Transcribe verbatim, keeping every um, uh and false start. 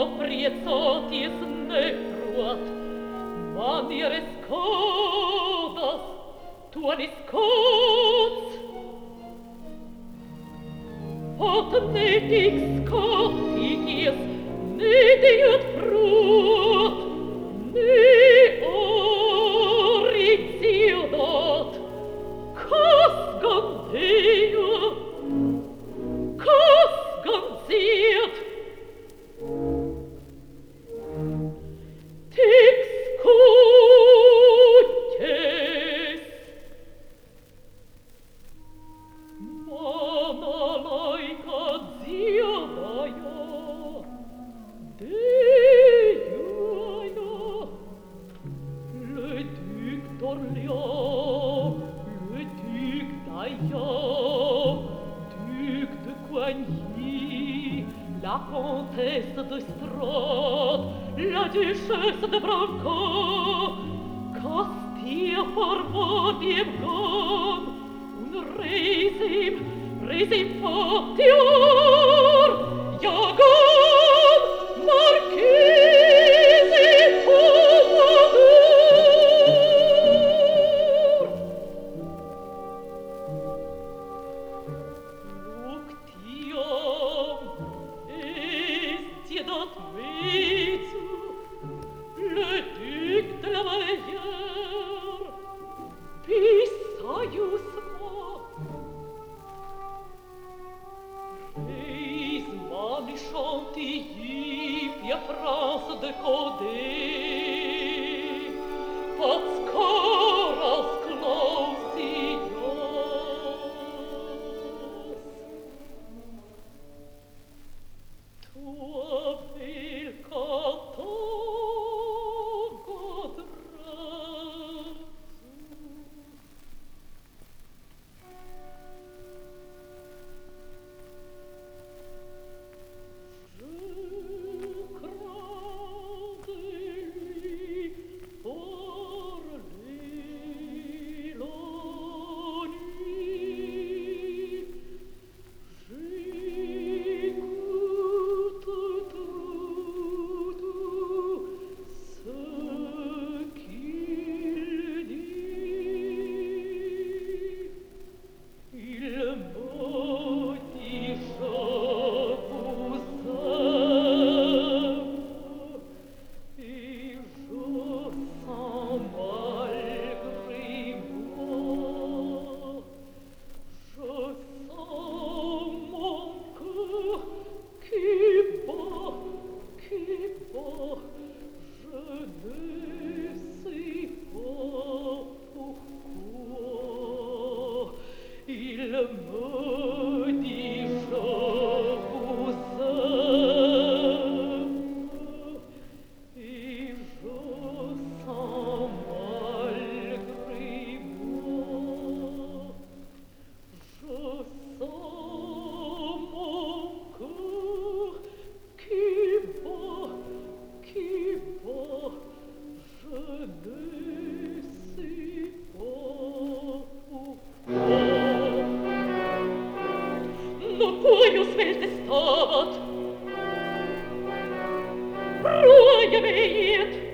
priecotis ne pruat, manieres codas, tuanis cots, pot netix cotigies, ne diut fruat, ne oriziodot, cos gondeo, cos gondiet, tix cutes, mana laica ziodaia, deiaia, le duc d'Orléans, le duc d'Aillon, duc de Coigny, la comtesse de Strade, la duchesse de Branco, Castilla formodiem gom, un resim, resim potior, iagom, marchese Pompadour. Luctium estiedat vezu, le duc de la Vallière, Pisaius ma, reis mami Chantilly, pia France de Codé, pats coras clausios, tua vil catogodratus. Je crains pour les la nuit, j'écoute tout, tout ce qu'il dit. Il me dit je vous aime, et je sens malgré moi, je sens mon cœur qui bat, qui bat, je ne sais pas pourquoi. Il me dit je vous aime, et je sens malgré moi, je sens mon cœur qui bat, qui bat, je ne sais pas pourquoi. Non cuius vel testabat, proia meiet,